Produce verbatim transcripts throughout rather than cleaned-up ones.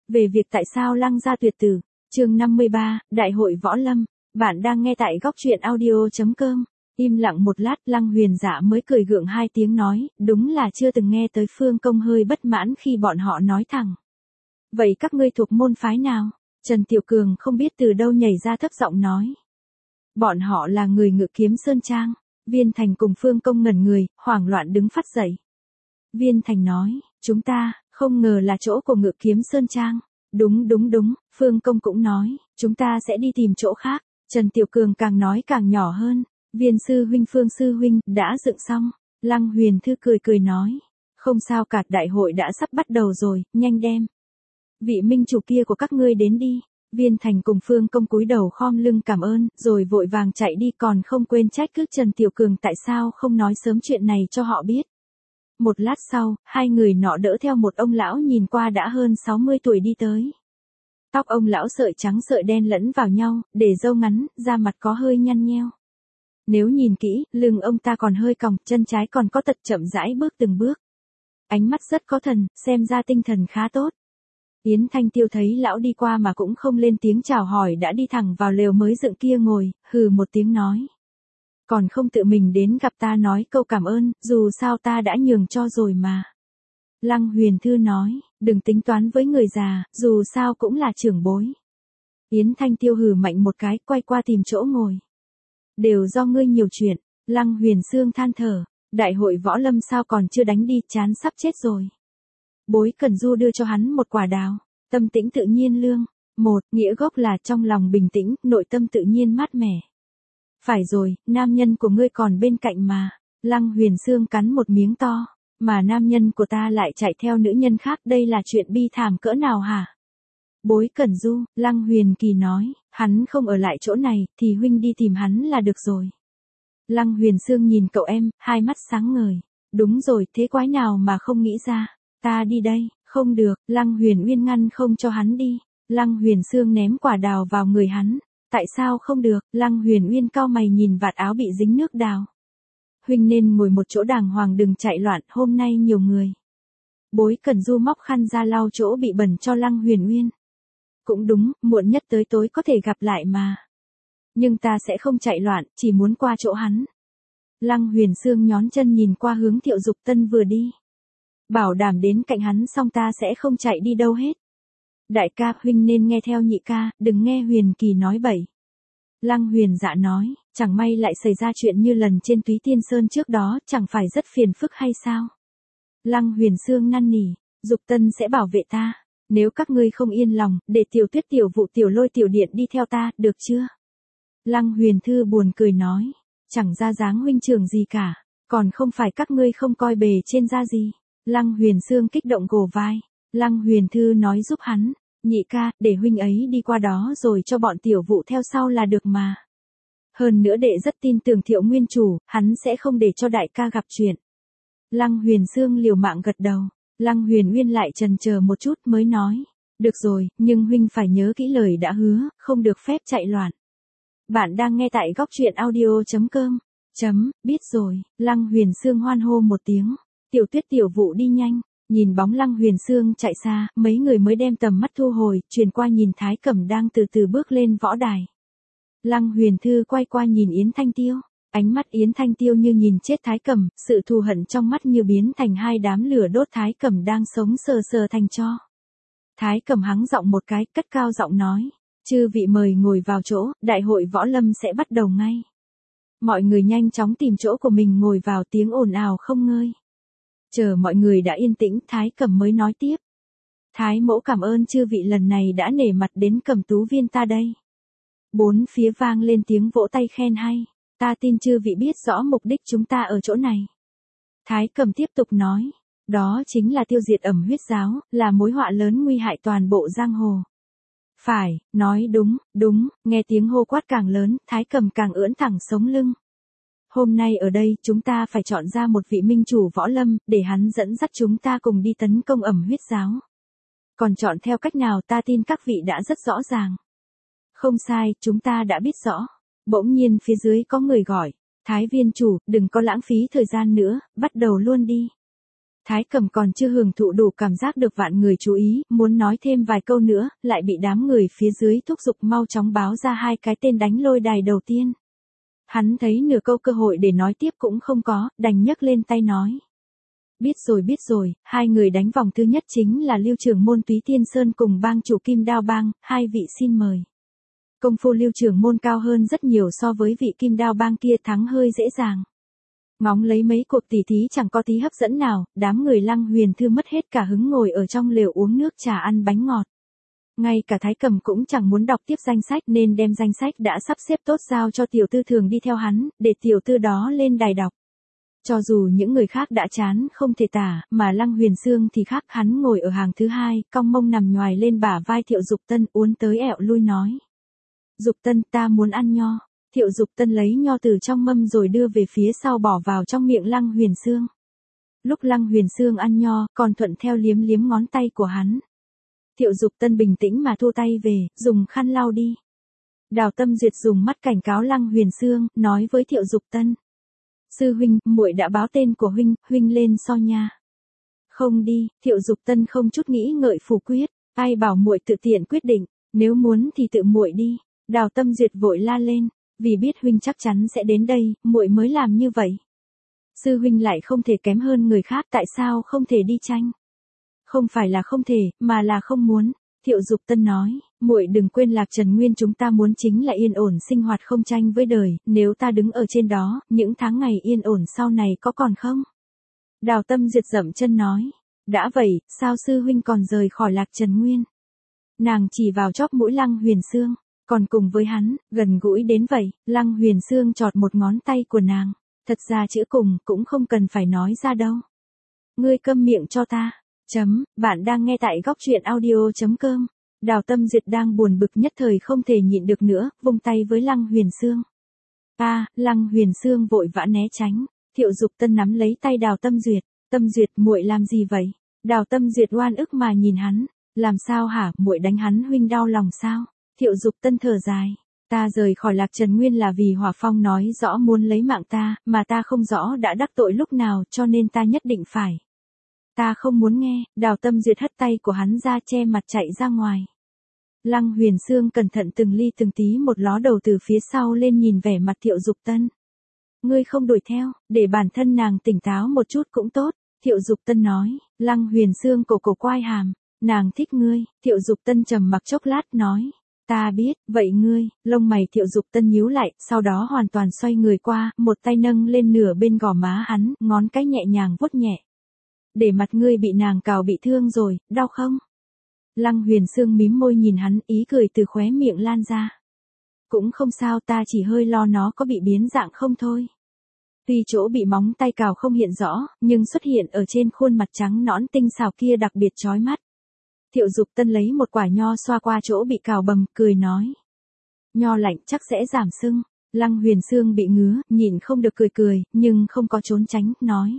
Về việc tại sao Lăng gia tuyệt tử, chương năm mươi ba, Đại hội Võ Lâm, bạn đang nghe tại góc truyện audio.com. Im lặng một lát, Lăng Huyền Dạ mới cười gượng hai tiếng nói, đúng là chưa từng nghe tới Phương Công hơi bất mãn khi bọn họ nói thẳng. Vậy các ngươi thuộc môn phái nào? Trần Tiểu Cường không biết từ đâu nhảy ra thấp giọng nói. Bọn họ là người Ngự Kiếm Sơn Trang. Viên Thành cùng Phương Công ngẩn người, hoảng loạn đứng phắt dậy. Viên Thành nói, chúng ta, không ngờ là chỗ của Ngự Kiếm Sơn Trang. Đúng đúng đúng, Phương Công cũng nói, chúng ta sẽ đi tìm chỗ khác. Trần Tiểu Cường càng nói càng nhỏ hơn. Viên sư huynh Phương sư huynh, đã dựng xong. Lăng Huyền Thư cười cười nói. Không sao cả, đại hội đã sắp bắt đầu rồi, nhanh đem. Vị minh chủ kia của các ngươi đến đi. Viên Thành cùng Phương Công cúi đầu khom lưng cảm ơn, rồi vội vàng chạy đi, còn không quên trách cứ Trần Tiểu Cường tại sao không nói sớm chuyện này cho họ biết. Một lát sau, hai người nọ đỡ theo một ông lão nhìn qua đã hơn sáu mươi tuổi đi tới. Tóc ông lão sợi trắng sợi đen lẫn vào nhau, để râu ngắn, da mặt có hơi nhăn nheo. Nếu nhìn kỹ, lưng ông ta còn hơi còng, chân trái còn có tật chậm rãi bước từng bước. Ánh mắt rất có thần, xem ra tinh thần khá tốt. Yến Thanh Tiêu thấy lão đi qua mà cũng không lên tiếng chào hỏi, đã đi thẳng vào lều mới dựng kia ngồi, hừ một tiếng nói. Còn không tự mình đến gặp ta nói câu cảm ơn, dù sao ta đã nhường cho rồi mà. Lăng Huyền Thư nói, đừng tính toán với người già, dù sao cũng là trưởng bối. Yến Thanh Tiêu hừ mạnh một cái, quay qua tìm chỗ ngồi. Đều do ngươi nhiều chuyện. Lăng Huyền Sương than thở, đại hội võ lâm sao còn chưa đánh đi, chán sắp chết rồi. Bối Cẩn Du đưa cho hắn một quả đào, tâm tĩnh tự nhiên lương. Một, nghĩa gốc là trong lòng bình tĩnh, nội tâm tự nhiên mát mẻ. Phải rồi, nam nhân của ngươi còn bên cạnh mà. Lăng Huyền Sương cắn một miếng to, mà nam nhân của ta lại chạy theo nữ nhân khác, đây là chuyện bi thảm cỡ nào hả? Bối Cẩn Du, Lăng Huyền Kỳ nói, hắn không ở lại chỗ này, thì huynh đi tìm hắn là được rồi. Lăng Huyền Sương nhìn cậu em, hai mắt sáng ngời. Đúng rồi, thế quái nào mà không nghĩ ra. Ta đi đây, không được, Lăng Huyền Uyên ngăn không cho hắn đi. Lăng Huyền Sương ném quả đào vào người hắn. Tại sao không được? Lăng Huyền Uyên cau mày nhìn vạt áo bị dính nước đào. Huynh nên ngồi một chỗ đàng hoàng, đừng chạy loạn, hôm nay nhiều người. Bối Cẩn Du móc khăn ra lau chỗ bị bẩn cho Lăng Huyền Uyên. Cũng đúng, muộn nhất tới tối có thể gặp lại mà. Nhưng ta sẽ không chạy loạn, chỉ muốn qua chỗ hắn. Lăng Huyền Sương nhón chân nhìn qua hướng Thiệu Dục Tân vừa đi. Bảo đảm đến cạnh hắn xong ta sẽ không chạy đi đâu hết. Đại ca, huynh nên nghe theo nhị ca, đừng nghe Huyền Kỳ nói bậy. Lăng Huyền Dạ nói, chẳng may lại xảy ra chuyện như lần trên Túy Tiên Sơn trước đó, chẳng phải rất phiền phức hay sao? Lăng Huyền Sương năn nỉ, Dục Tân sẽ bảo vệ ta. Nếu các ngươi không yên lòng, để Tiểu Tuyết Tiểu Vụ Tiểu Lôi Tiểu Điện đi theo ta, được chưa? Lăng Huyền Thư buồn cười nói, chẳng ra dáng huynh trưởng gì cả, còn không phải các ngươi không coi bề trên ra gì. Lăng Huyền Sương kích động gồ vai. Lăng Huyền Thư nói giúp hắn, nhị ca, để huynh ấy đi qua đó rồi cho bọn tiểu vụ theo sau là được mà. Hơn nữa đệ rất tin tưởng Thiệu Nguyên Chủ, hắn sẽ không để cho đại ca gặp chuyện. Lăng Huyền Sương liều mạng gật đầu. Lăng Huyền Uyên lại chần chờ một chút mới nói, được rồi, nhưng huynh phải nhớ kỹ lời đã hứa, không được phép chạy loạn. Bạn đang nghe tại góc truyện audio.com. Chấm, biết rồi. Lăng Huyền Sương hoan hô một tiếng. Tiểu Tuyết Tiểu Vụ đi nhanh. Nhìn bóng Lăng Huyền Sương chạy xa, mấy người mới đem tầm mắt thu hồi, chuyển qua nhìn Thái Cẩm đang từ từ bước lên võ đài. Lăng Huyền Thư quay qua nhìn Yến Thanh Tiêu. Ánh mắt Yến Thanh Tiêu như nhìn chết Thái Cẩm, sự thù hận trong mắt như biến thành hai đám lửa đốt Thái Cẩm đang sống sờ sờ thành tro. Thái Cẩm hắng giọng một cái, cất cao giọng nói, chư vị mời ngồi vào chỗ, đại hội võ lâm sẽ bắt đầu ngay. Mọi người nhanh chóng tìm chỗ của mình ngồi vào, tiếng ồn ào không ngơi. Chờ mọi người đã yên tĩnh, Thái Cẩm mới nói tiếp. Thái mẫu cảm ơn chư vị lần này đã nể mặt đến Cẩm Tú Viên ta đây. Bốn phía vang lên tiếng vỗ tay khen hay. Ta tin chư vị biết rõ mục đích chúng ta ở chỗ này. Thái Cẩm tiếp tục nói, đó chính là tiêu diệt Ẩm Huyết Giáo, là mối họa lớn nguy hại toàn bộ giang hồ. Phải, nói đúng, đúng, nghe tiếng hô quát càng lớn, Thái Cẩm càng ưỡn thẳng sống lưng. Hôm nay ở đây chúng ta phải chọn ra một vị minh chủ võ lâm, để hắn dẫn dắt chúng ta cùng đi tấn công Ẩm Huyết Giáo. Còn chọn theo cách nào ta tin các vị đã rất rõ ràng. Không sai, chúng ta đã biết rõ. Bỗng nhiên phía dưới có người gọi, Thái Viên Chủ, đừng có lãng phí thời gian nữa, bắt đầu luôn đi. Thái Cẩm còn chưa hưởng thụ đủ cảm giác được vạn người chú ý, muốn nói thêm vài câu nữa, lại bị đám người phía dưới thúc giục mau chóng báo ra hai cái tên đánh lôi đài đầu tiên. Hắn thấy nửa câu cơ hội để nói tiếp cũng không có, đành nhấc lên tay nói. Biết rồi biết rồi, hai người đánh vòng thứ nhất chính là Lưu trưởng môn Túy Tiên Sơn cùng bang chủ Kim Đao Bang, hai vị xin mời. Công phu Lưu trưởng môn cao hơn rất nhiều so với vị Kim Đao Bang kia, thắng hơi dễ dàng. Ngóng lấy mấy cuộc tỉ thí chẳng có tí hấp dẫn nào, đám người Lăng Huyền Thư mất hết cả hứng ngồi ở trong lều uống nước trà ăn bánh ngọt. Ngay cả Thái Cẩm cũng chẳng muốn đọc tiếp danh sách nên đem danh sách đã sắp xếp tốt giao cho tiểu tư thường đi theo hắn, để tiểu tư đó lên đài đọc. Cho dù những người khác đã chán không thể tả, mà Lăng Huyền Sương thì khác, hắn ngồi ở hàng thứ hai, cong mông nằm nhoài lên bả vai Thiệu Dục Tân, uốn tới ẹo lui nói. Dục Tân, ta muốn ăn nho. Thiệu Dục Tân lấy nho từ trong mâm rồi đưa về phía sau bỏ vào trong miệng Lăng Huyền Sương. Lúc Lăng Huyền Sương ăn nho, còn thuận theo liếm liếm ngón tay của hắn. Thiệu Dục Tân bình tĩnh mà thu tay về, dùng khăn lau đi. Đào Tâm Duyệt dùng mắt cảnh cáo Lăng Huyền Sương, nói với Thiệu Dục Tân. Sư huynh, muội đã báo tên của huynh, huynh lên so nha. Không đi, Thiệu Dục Tân không chút nghĩ ngợi phủ quyết, ai bảo muội tự tiện quyết định, nếu muốn thì tự muội đi. Đào Tâm Duyệt vội la lên, vì biết huynh chắc chắn sẽ đến đây, muội mới làm như vậy. Sư huynh lại không thể kém hơn người khác, tại sao không thể đi tranh? Không phải là không thể, mà là không muốn. Thiệu Dục Tân nói, muội đừng quên Lạc Trần Nguyên chúng ta muốn chính là yên ổn sinh hoạt không tranh với đời, nếu ta đứng ở trên đó, những tháng ngày yên ổn sau này có còn không? Đào Tâm Duyệt dậm chân nói, đã vậy, sao sư huynh còn rời khỏi Lạc Trần Nguyên? Nàng chỉ vào chóp mũi Lăng Huyền Sương, còn cùng với hắn, gần gũi đến vậy, Lăng Huyền Sương chọt một ngón tay của nàng, thật ra chữ cùng cũng không cần phải nói ra đâu. Ngươi câm miệng cho ta. Chấm, bạn đang nghe tại góc truyện audio.com. Đào Tâm Duyệt đang buồn bực nhất thời không thể nhịn được nữa, vung tay với Lăng Huyền Sương. A, à, Lăng Huyền Sương vội vã né tránh. Thiệu Dục Tân nắm lấy tay Đào Tâm Duyệt, Tâm Duyệt muội làm gì vậy? Đào Tâm Duyệt oan ức mà nhìn hắn, làm sao hả, muội đánh hắn huynh đau lòng sao? Thiệu Dục Tân thở dài, ta rời khỏi Lạc Trần Nguyên là vì Hỏa Phong nói rõ muốn lấy mạng ta, mà ta không rõ đã đắc tội lúc nào, cho nên ta nhất định phải. Ta không muốn nghe. Đào Tâm Duyệt hất tay của hắn ra che mặt chạy ra ngoài. Lăng Huyền Sương cẩn thận từng ly từng tí một ló đầu từ phía sau lên nhìn vẻ mặt Thiệu Dục Tân. Ngươi không đuổi theo, để bản thân nàng tỉnh táo một chút cũng tốt. Thiệu Dục Tân nói. Lăng Huyền Sương cổ cổ quai hàm, nàng thích ngươi. Thiệu Dục Tân trầm mặc chốc lát nói. Ta biết, vậy ngươi, lông mày Thiệu Dục Tân nhíu lại, sau đó hoàn toàn xoay người qua, một tay nâng lên nửa bên gò má hắn, ngón cái nhẹ nhàng vuốt nhẹ. Để mặt ngươi bị nàng cào bị thương rồi, đau không? Lăng Huyền Sương mím môi nhìn hắn, ý cười từ khóe miệng lan ra. Cũng không sao, ta chỉ hơi lo nó có bị biến dạng không thôi. Tuy chỗ bị móng tay cào không hiện rõ, nhưng xuất hiện ở trên khuôn mặt trắng nõn tinh xảo kia đặc biệt chói mắt. Thiệu Dục Tân lấy một quả nho xoa qua chỗ bị cào bầm, cười nói. Nho lạnh chắc sẽ giảm sưng. Lăng Huyền Sương bị ngứa, nhịn không được cười cười, nhưng không có trốn tránh, nói.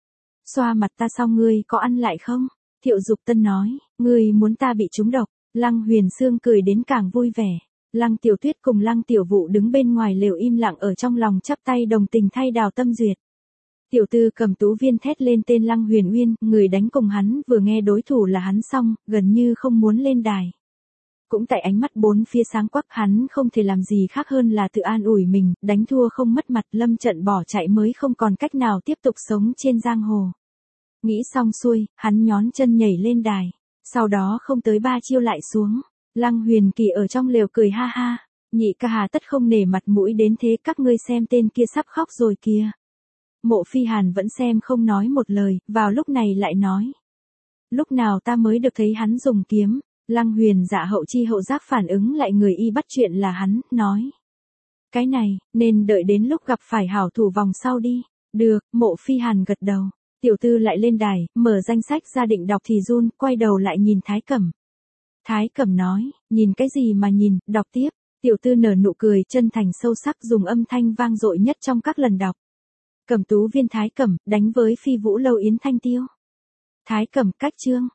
Xoa mặt ta xong ngươi có ăn lại không? Thiệu Dục Tân nói, ngươi muốn ta bị trúng độc. Lăng Huyền Sương cười đến càng vui vẻ. Lăng Tiểu Tuyết cùng Lăng Tiểu Vụ đứng bên ngoài lều im lặng ở trong lòng chắp tay đồng tình thay Đào Tâm Duyệt. Tiểu Tư Cầm Tú Viên thét lên tên Lăng Huyền Uyên, người đánh cùng hắn vừa nghe đối thủ là hắn xong, gần như không muốn lên đài. Cũng tại ánh mắt bốn phía sáng quắc, hắn không thể làm gì khác hơn là tự an ủi mình, đánh thua không mất mặt, lâm trận bỏ chạy mới không còn cách nào tiếp tục sống trên giang hồ. Nghĩ xong xuôi, hắn nhón chân nhảy lên đài, sau đó không tới ba chiêu lại xuống. Lăng Huyền Kỳ ở trong lều cười ha ha, nhị ca hà tất không nể mặt mũi đến thế, các ngươi xem tên kia sắp khóc rồi kìa. Mộ Phi Hàn vẫn xem không nói một lời, vào lúc này lại nói. Lúc nào ta mới được thấy hắn dùng kiếm? Lăng Huyền Dạ hậu chi hậu giác phản ứng lại, người y bắt chuyện là hắn, nói. Cái này, nên đợi đến lúc gặp phải hảo thủ vòng sau đi. Được, Mộ Phi Hàn gật đầu. Tiểu Tư lại lên đài, mở danh sách ra định đọc thì run, quay đầu lại nhìn Thái Cẩm. Thái Cẩm nói, nhìn cái gì mà nhìn, đọc tiếp. Tiểu Tư nở nụ cười chân thành sâu sắc, dùng âm thanh vang dội nhất trong các lần đọc. Cẩm Tú Viên Thái Cẩm, đánh với Phi Vũ Lâu Yến Thanh Tiêu. Thái Cẩm cách chương.